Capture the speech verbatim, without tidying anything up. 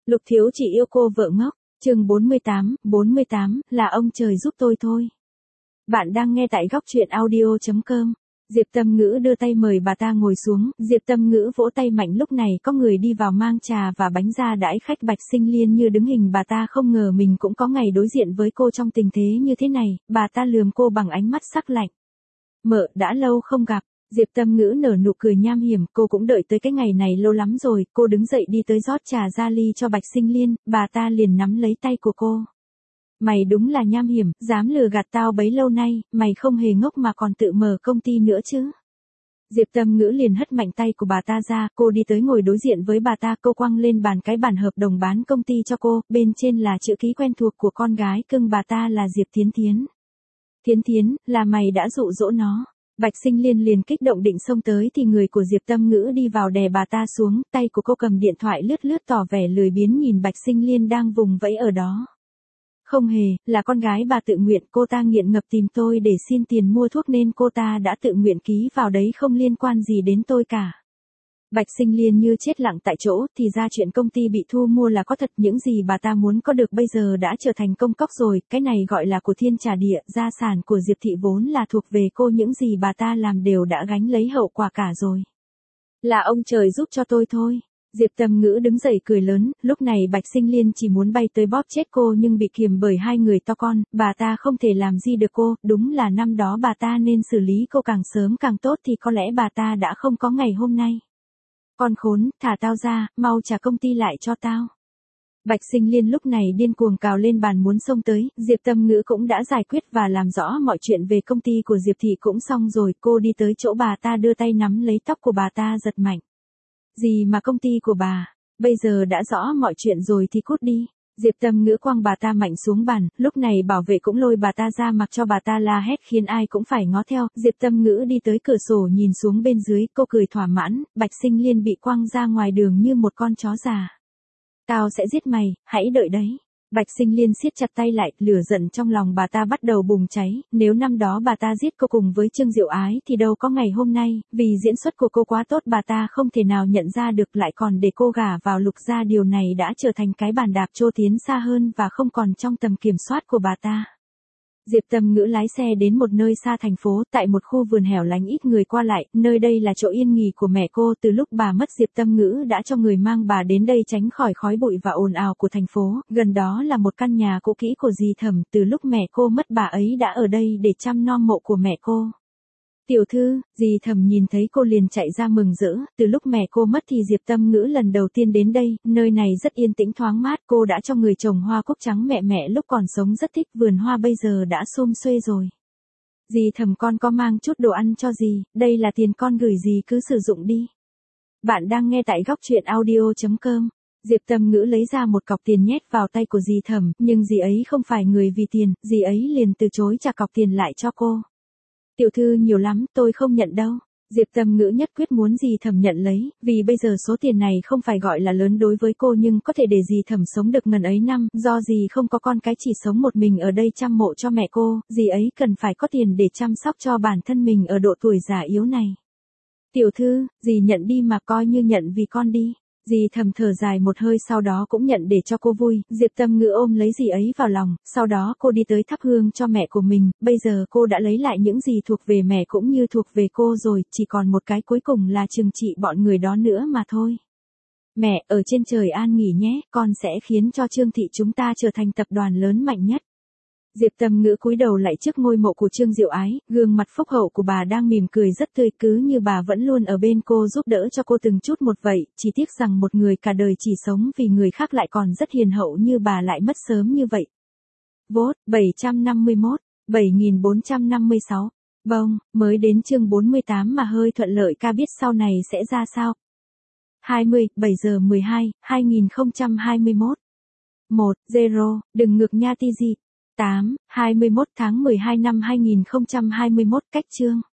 Lục Thiếu Chỉ yêu cô vợ ngốc, chương bốn mươi tám, bốn mươi tám, là ông trời giúp tôi thôi. Bạn đang nghe tại góc truyện audio chấm com. Diệp Tâm Ngữ đưa tay mời bà ta ngồi xuống, Diệp Tâm Ngữ vỗ tay mạnh, lúc này có người đi vào mang trà và bánh ra đãi khách. Bạch Sinh Liên như đứng hình, bà ta không ngờ mình cũng có ngày đối diện với cô trong tình thế như thế này, bà ta lườm cô bằng ánh mắt sắc lạnh. Mợ, đã lâu không gặp. Diệp Tâm Ngữ nở nụ cười nham hiểm, cô cũng đợi tới cái ngày này lâu lắm rồi. Cô đứng dậy đi tới rót trà ra ly cho Bạch Sinh Liên, bà ta liền nắm lấy tay của cô. Mày đúng là nham hiểm, dám lừa gạt tao bấy lâu nay, mày không hề ngốc mà còn tự mở công ty nữa chứ. Diệp Tâm Ngữ liền hất mạnh tay của bà ta ra, cô đi tới ngồi đối diện với bà ta, cô quăng lên bàn cái bản hợp đồng bán công ty cho cô, bên trên là chữ ký quen thuộc của con gái cưng bà ta là Diệp Thiến Thiến. Thiến Thiến, là mày đã dụ dỗ nó. Bạch Sinh Liên liền kích động định xông tới thì người của Diệp Tâm Ngữ đi vào đè bà ta xuống, tay của cô cầm điện thoại lướt lướt tỏ vẻ lười biếng nhìn Bạch Sinh Liên đang vùng vẫy ở đó. Không hề, là con gái bà tự nguyện, cô ta nghiện ngập tìm tôi để xin tiền mua thuốc nên cô ta đã tự nguyện ký vào đấy, không liên quan gì đến tôi cả. Bạch Sinh Liên như chết lặng tại chỗ, thì ra chuyện công ty bị thu mua là có thật, những gì bà ta muốn có được bây giờ đã trở thành công cốc rồi, cái này gọi là của thiên trả địa, gia sản của Diệp Thị vốn là thuộc về cô, những gì bà ta làm đều đã gánh lấy hậu quả cả rồi. Là ông trời giúp cho tôi thôi. Diệp Tâm Ngữ đứng dậy cười lớn, lúc này Bạch Sinh Liên chỉ muốn bay tới bóp chết cô nhưng bị kiềm bởi hai người to con, bà ta không thể làm gì được cô, đúng là năm đó bà ta nên xử lý cô càng sớm càng tốt thì có lẽ bà ta đã không có ngày hôm nay. Con khốn, thả tao ra, mau trả công ty lại cho tao. Bạch Sinh Liên lúc này điên cuồng cào lên bàn muốn xông tới, Diệp Tâm Ngữ cũng đã giải quyết và làm rõ mọi chuyện về công ty của Diệp Thị cũng xong rồi, cô đi tới chỗ bà ta đưa tay nắm lấy tóc của bà ta giật mạnh. Gì mà công ty của bà, bây giờ đã rõ mọi chuyện rồi thì cút đi. Diệp Tâm Ngữ quăng bà ta mạnh xuống bàn, lúc này bảo vệ cũng lôi bà ta ra mặc cho bà ta la hét khiến ai cũng phải ngó theo. Diệp Tâm Ngữ đi tới cửa sổ nhìn xuống bên dưới, cô cười thỏa mãn, Bạch Sinh Liên bị quăng ra ngoài đường như một con chó già. Tao sẽ giết mày, hãy đợi đấy. Bạch Sinh Liên siết chặt tay lại, lửa giận trong lòng bà ta bắt đầu bùng cháy, nếu năm đó bà ta giết cô cùng với Trương Diệu Ái thì đâu có ngày hôm nay, vì diễn xuất của cô quá tốt bà ta không thể nào nhận ra được, lại còn để cô gả vào Lục gia, điều này đã trở thành cái bàn đạp trô tiến xa hơn và không còn trong tầm kiểm soát của bà ta. Diệp Tâm Ngữ lái xe đến một nơi xa thành phố, tại một khu vườn hẻo lánh ít người qua lại, nơi đây là chỗ yên nghỉ của mẹ cô, từ lúc bà mất Diệp Tâm Ngữ đã cho người mang bà đến đây tránh khỏi khói bụi và ồn ào của thành phố, gần đó là một căn nhà cũ kỹ của dì Thẩm, từ lúc mẹ cô mất bà ấy đã ở đây để chăm nom mộ của mẹ cô. Tiểu thư, dì Thẩm nhìn thấy cô liền chạy ra mừng rỡ, từ lúc mẹ cô mất thì Diệp Tâm Ngữ lần đầu tiên đến đây, nơi này rất yên tĩnh thoáng mát, cô đã cho người trồng hoa cúc trắng, mẹ mẹ lúc còn sống rất thích vườn hoa bây giờ đã sum xuê rồi. Dì Thẩm, con có mang chút đồ ăn cho dì, đây là tiền con gửi dì cứ sử dụng đi. Bạn đang nghe tại góc truyện audio chấm com. Diệp Tâm Ngữ lấy ra một cọc tiền nhét vào tay của dì Thẩm, nhưng dì ấy không phải người vì tiền, dì ấy liền từ chối trả cọc tiền lại cho cô. Tiểu thư, nhiều lắm, tôi không nhận đâu. Diệp Tâm Ngữ nhất quyết muốn dì Thẩm nhận lấy, vì bây giờ số tiền này không phải gọi là lớn đối với cô nhưng có thể để dì Thẩm sống được ngần ấy năm, do dì không có con cái chỉ sống một mình ở đây chăm mộ cho mẹ cô, dì ấy cần phải có tiền để chăm sóc cho bản thân mình ở độ tuổi già yếu này. Tiểu thư, dì nhận đi mà, coi như nhận vì con đi. Dì Thẩm thở dài một hơi sau đó cũng nhận để cho cô vui, Diệp Tâm Ngữ ôm lấy dì ấy vào lòng, sau đó cô đi tới thắp hương cho mẹ của mình, bây giờ cô đã lấy lại những gì thuộc về mẹ cũng như thuộc về cô rồi, chỉ còn một cái cuối cùng là trừng trị bọn người đó nữa mà thôi. Mẹ, ở trên trời an nghỉ nhé, con sẽ khiến cho Trương Thị chúng ta trở thành tập đoàn lớn mạnh nhất. Diệp Tâm Ngữ cúi đầu lại trước ngôi mộ của Trương Diệu Ái, gương mặt phúc hậu của bà đang mỉm cười rất tươi, cứ như bà vẫn luôn ở bên cô giúp đỡ cho cô từng chút một vậy, chỉ tiếc rằng một người cả đời chỉ sống vì người khác lại còn rất hiền hậu như bà lại mất sớm như vậy. Vote, bảy trăm năm mươi mốt, bảy nghìn bốn trăm năm mươi sáu. Bông, mới đến chương bốn mươi tám mà hơi thuận lợi, ca biết sau này sẽ ra sao. hai mươi, bảy giờ mười hai, hai nghìn không trăm hai mươi mốt. một, zero, đừng ngược nha ti gì. tám, hai mươi mốt tháng mười hai năm hai nghìn không trăm hai mươi mốt, cách chương.